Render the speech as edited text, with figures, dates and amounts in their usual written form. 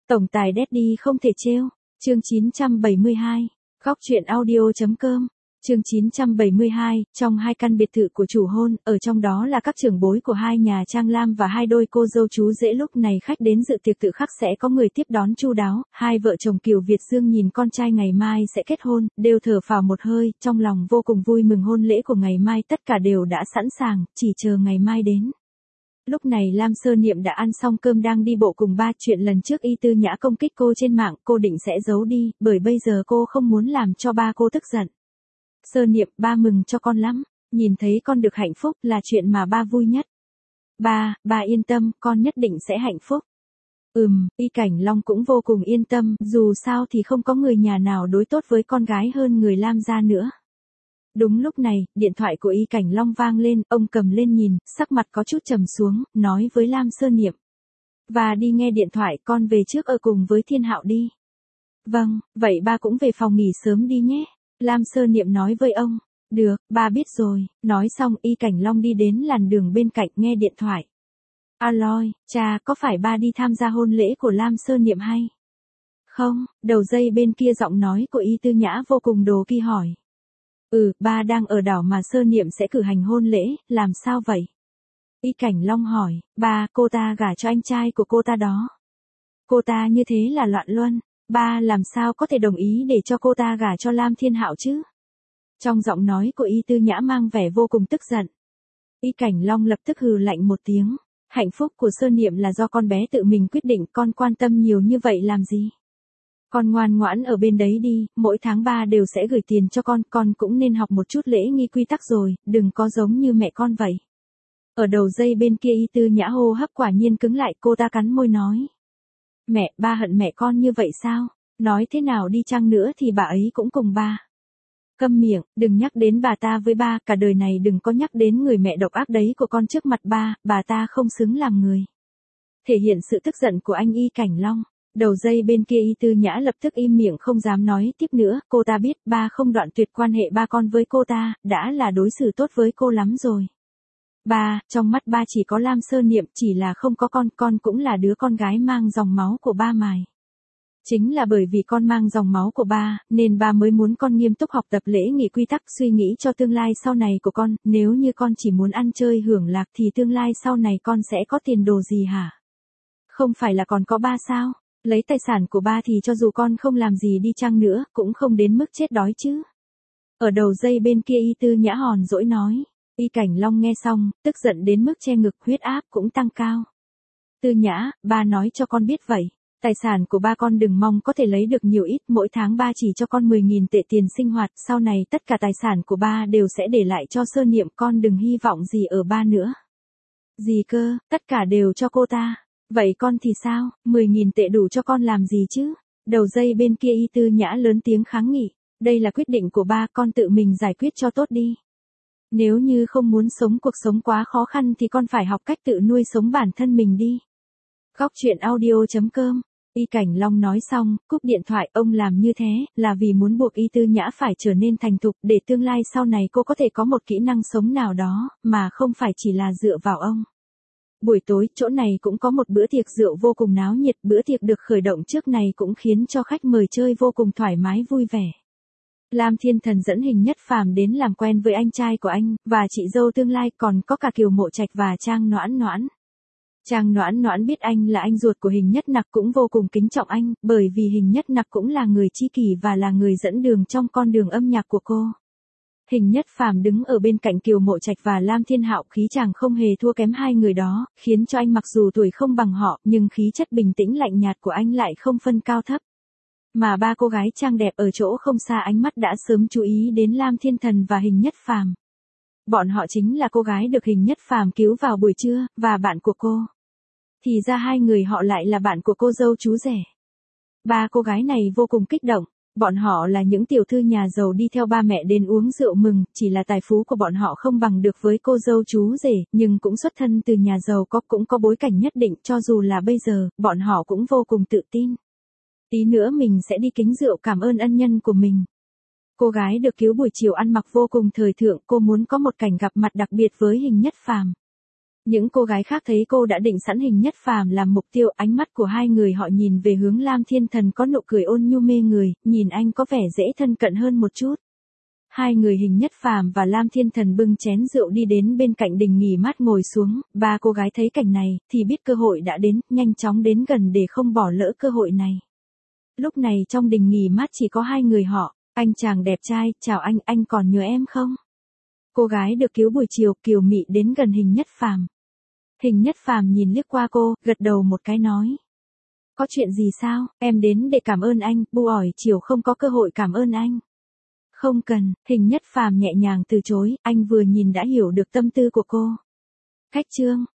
Tổng tài Daddy không thể trêu. Chương 972. Góc truyện audio.com. Chương 972, trong hai căn biệt thự của chủ hôn, ở trong đó là các trưởng bối của hai nhà Trang Lam và hai đôi cô dâu chú rể. Lúc này khách đến dự tiệc tự khắc sẽ có người tiếp đón chu đáo. Hai vợ chồng Kiều Việt Dương nhìn con trai ngày mai sẽ kết hôn, đều thở phào một hơi, trong lòng vô cùng vui mừng. Hôn lễ của ngày mai tất cả đều đã sẵn sàng, chỉ chờ ngày mai đến. Lúc này Lam Sơ Niệm đã ăn xong cơm đang đi bộ cùng ba. Chuyện lần trước Y Tư Nhã công kích cô trên mạng, cô định sẽ giấu đi, bởi bây giờ cô không muốn làm cho ba cô tức giận. Sơ Niệm, ba mừng cho con lắm, nhìn thấy con được hạnh phúc là chuyện mà ba vui nhất. Ba yên tâm, con nhất định sẽ hạnh phúc. Y Cảnh Long cũng vô cùng yên tâm, dù sao thì không có người nhà nào đối tốt với con gái hơn người Lam gia nữa. Đúng lúc này, điện thoại của Y Cảnh Long vang lên, ông cầm lên nhìn, sắc mặt có chút trầm xuống, nói với Lam Sơ Niệm. Và đi nghe điện thoại, con về trước ở cùng với Thiên Hạo đi. Vâng, vậy ba cũng về phòng nghỉ sớm đi nhé. Lam Sơ Niệm nói với ông. Được, ba biết rồi. Nói xong Y Cảnh Long đi đến làn đường bên cạnh nghe điện thoại. Aloy, cha, có phải ba đi tham gia hôn lễ của Lam Sơ Niệm hay? Không, đầu dây bên kia giọng nói của Y Tư Nhã vô cùng đố kỵ hỏi. Ba đang ở đảo mà Sơ Niệm sẽ cử hành hôn lễ, làm sao vậy? Y Cảnh Long hỏi, ba, cô ta gả cho anh trai của cô ta đó. Cô ta như thế là loạn luân, ba làm sao có thể đồng ý để cho cô ta gả cho Lam Thiên Hạo chứ? Trong giọng nói của Y Tư Nhã mang vẻ vô cùng tức giận. Y Cảnh Long lập tức hừ lạnh một tiếng, hạnh phúc của Sơ Niệm là do con bé tự mình quyết định, con quan tâm nhiều như vậy làm gì? Con ngoan ngoãn ở bên đấy đi, mỗi tháng ba đều sẽ gửi tiền cho con cũng nên học một chút lễ nghi quy tắc rồi, đừng có giống như mẹ con vậy. Ở đầu dây bên kia Y Tư Nhã hô hấp quả nhiên cứng lại, cô ta cắn môi nói. Mẹ, ba hận mẹ con như vậy sao? Nói thế nào đi chăng nữa thì bà ấy cũng cùng ba. Câm miệng, đừng nhắc đến bà ta với ba, cả đời này đừng có nhắc đến người mẹ độc ác đấy của con trước mặt ba, bà ta không xứng làm người. Thể hiện sự tức giận của anh Y Cảnh Long. Đầu dây bên kia Y Tư Nhã lập tức im miệng không dám nói tiếp nữa, cô ta biết ba không đoạn tuyệt quan hệ ba con với cô ta, đã là đối xử tốt với cô lắm rồi. Ba, trong mắt ba chỉ có Lam Sơ Niệm, chỉ là không có con cũng là đứa con gái mang dòng máu của ba mài. Chính là bởi vì con mang dòng máu của ba, nên ba mới muốn con nghiêm túc học tập lễ nghi quy tắc, suy nghĩ cho tương lai sau này của con, nếu như con chỉ muốn ăn chơi hưởng lạc thì tương lai sau này con sẽ có tiền đồ gì hả? Không phải là còn có ba sao? Lấy tài sản của ba thì cho dù con không làm gì đi chăng nữa, cũng không đến mức chết đói chứ. Ở đầu dây bên kia Y Tư Nhã hòn dỗi nói. Y Cảnh Long nghe xong, tức giận đến mức che ngực, huyết áp cũng tăng cao. Tư Nhã, ba nói cho con biết vậy. Tài sản của ba con đừng mong có thể lấy được nhiều ít, mỗi tháng ba chỉ cho con 10.000 tệ tiền sinh hoạt, sau này tất cả tài sản của ba đều sẽ để lại cho Sơ Niệm, con đừng hy vọng gì ở ba nữa. Gì cơ, tất cả đều cho cô ta. Vậy con thì sao, 10.000 tệ đủ cho con làm gì chứ? Đầu dây bên kia Y Tư Nhã lớn tiếng kháng nghị. Đây là quyết định của ba, con tự mình giải quyết cho tốt đi. Nếu như không muốn sống cuộc sống quá khó khăn thì con phải học cách tự nuôi sống bản thân mình đi. Góc truyện audio.com. Y Cảnh Long nói xong, cúp điện thoại. Ông làm như thế là vì muốn buộc Y Tư Nhã phải trở nên thành thục, để tương lai sau này cô có thể có một kỹ năng sống nào đó, mà không phải chỉ là dựa vào ông. Buổi tối, chỗ này cũng có một bữa tiệc rượu vô cùng náo nhiệt, bữa tiệc được khởi động trước này cũng khiến cho khách mời chơi vô cùng thoải mái vui vẻ. Lam Thiên Thần dẫn Hình Nhất Phàm đến làm quen với anh trai của anh, và chị dâu tương lai, còn có cả Kiều Mộ Trạch và Trang Noãn Noãn. Trang Noãn Noãn biết anh là anh ruột của Hình Nhất Nặc cũng vô cùng kính trọng anh, bởi vì Hình Nhất Nặc cũng là người tri kỷ và là người dẫn đường trong con đường âm nhạc của cô. Hình Nhất Phàm đứng ở bên cạnh Kiều Mộ Trạch và Lam Thiên Hạo, khí chàng không hề thua kém hai người đó, khiến cho anh mặc dù tuổi không bằng họ, nhưng khí chất bình tĩnh lạnh nhạt của anh lại không phân cao thấp. Mà ba cô gái trang đẹp ở chỗ không xa ánh mắt đã sớm chú ý đến Lam Thiên Thần và Hình Nhất Phàm. Bọn họ chính là cô gái được Hình Nhất Phàm cứu vào buổi trưa, và bạn của cô. Thì ra hai người họ lại là bạn của cô dâu chú rể. Ba cô gái này vô cùng kích động. Bọn họ là những tiểu thư nhà giàu đi theo ba mẹ đến uống rượu mừng, chỉ là tài phú của bọn họ không bằng được với cô dâu chú rể, nhưng cũng xuất thân từ nhà giàu cũng có bối cảnh nhất định, cho dù là bây giờ, bọn họ cũng vô cùng tự tin. Tí nữa mình sẽ đi kính rượu cảm ơn ân nhân của mình. Cô gái được cứu buổi chiều ăn mặc vô cùng thời thượng, cô muốn có một cảnh gặp mặt đặc biệt với Hình Nhất Phàm. Những cô gái khác thấy cô đã định sẵn Hình Nhất Phàm làm mục tiêu, ánh mắt của hai người họ nhìn về hướng Lam Thiên Thần có nụ cười ôn nhu mê người, nhìn anh có vẻ dễ thân cận hơn một chút. Hai người Hình Nhất Phàm và Lam Thiên Thần bưng chén rượu đi đến bên cạnh đình nghỉ mát ngồi xuống, ba cô gái thấy cảnh này, thì biết cơ hội đã đến, nhanh chóng đến gần để không bỏ lỡ cơ hội này. Lúc này trong đình nghỉ mát chỉ có hai người họ, anh chàng đẹp trai, chào anh còn nhớ em không? Cô gái được cứu buổi chiều, kiều mị đến gần Hình Nhất Phàm. Hình Nhất Phàm nhìn liếc qua cô, gật đầu một cái nói. Có chuyện gì sao, em đến để cảm ơn anh, bu ỏi chiều không có cơ hội cảm ơn anh. Không cần, Hình Nhất Phàm nhẹ nhàng từ chối, anh vừa nhìn đã hiểu được tâm tư của cô. Khách trương,